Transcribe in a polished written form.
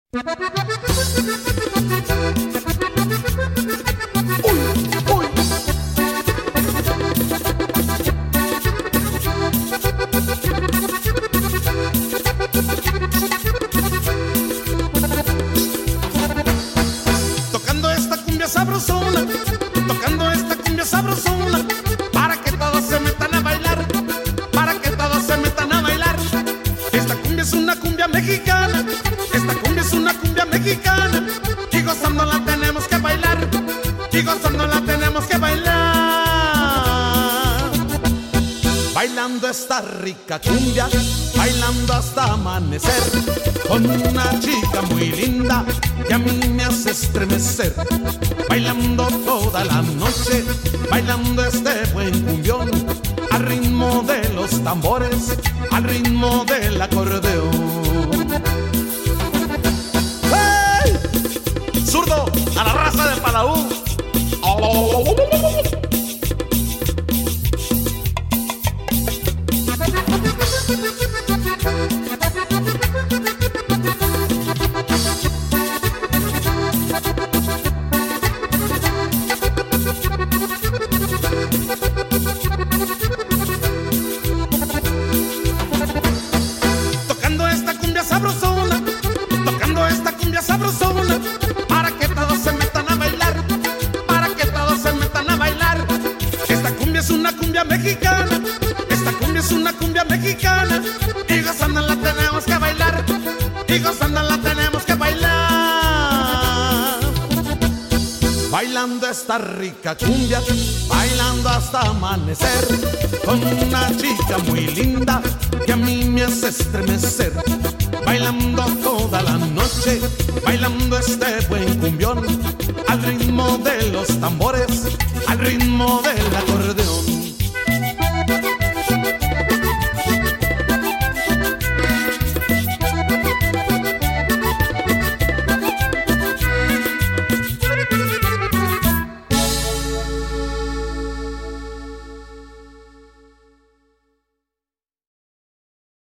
Tocando esta cumbia sabrosona, tocando esta cumbia sabrosona, para que todos se metan a bailar, para que todos se metan a bailar. Esta cumbia es una cumbia mexicana, esta cumbia es una cumbia mexicana, y gozándola tenemos que bailar, y gozándola tenemos que bailar. Bailando esta rica cumbia, bailando hasta amanecer, con una chica muy linda que a mí me hace estremecer. Bailando toda la noche, bailando este buen cumbión, al ritmo de los tambores, al ritmo del acordeón. ¡Hey! ¡Zurdo! ¡A la raza del Palau! Tocando esta cumbia sabrosona, tocando esta cumbia sabrosona, para que todos se metan a bailar, para que todos se metan a bailar. Esta cumbia es una cumbia mexicana, esta cumbia es una cumbia mexicana, y gozándola tenemos que bailar, y gozándola tenemos que bailar. Bailando esta rica cumbia, bailando hasta amanecer, con una chica muy linda que a mí me hace estremecer. Bailando toda la noche, bailando este buen cumbión, al ritmo de los tambores, al ritmo de la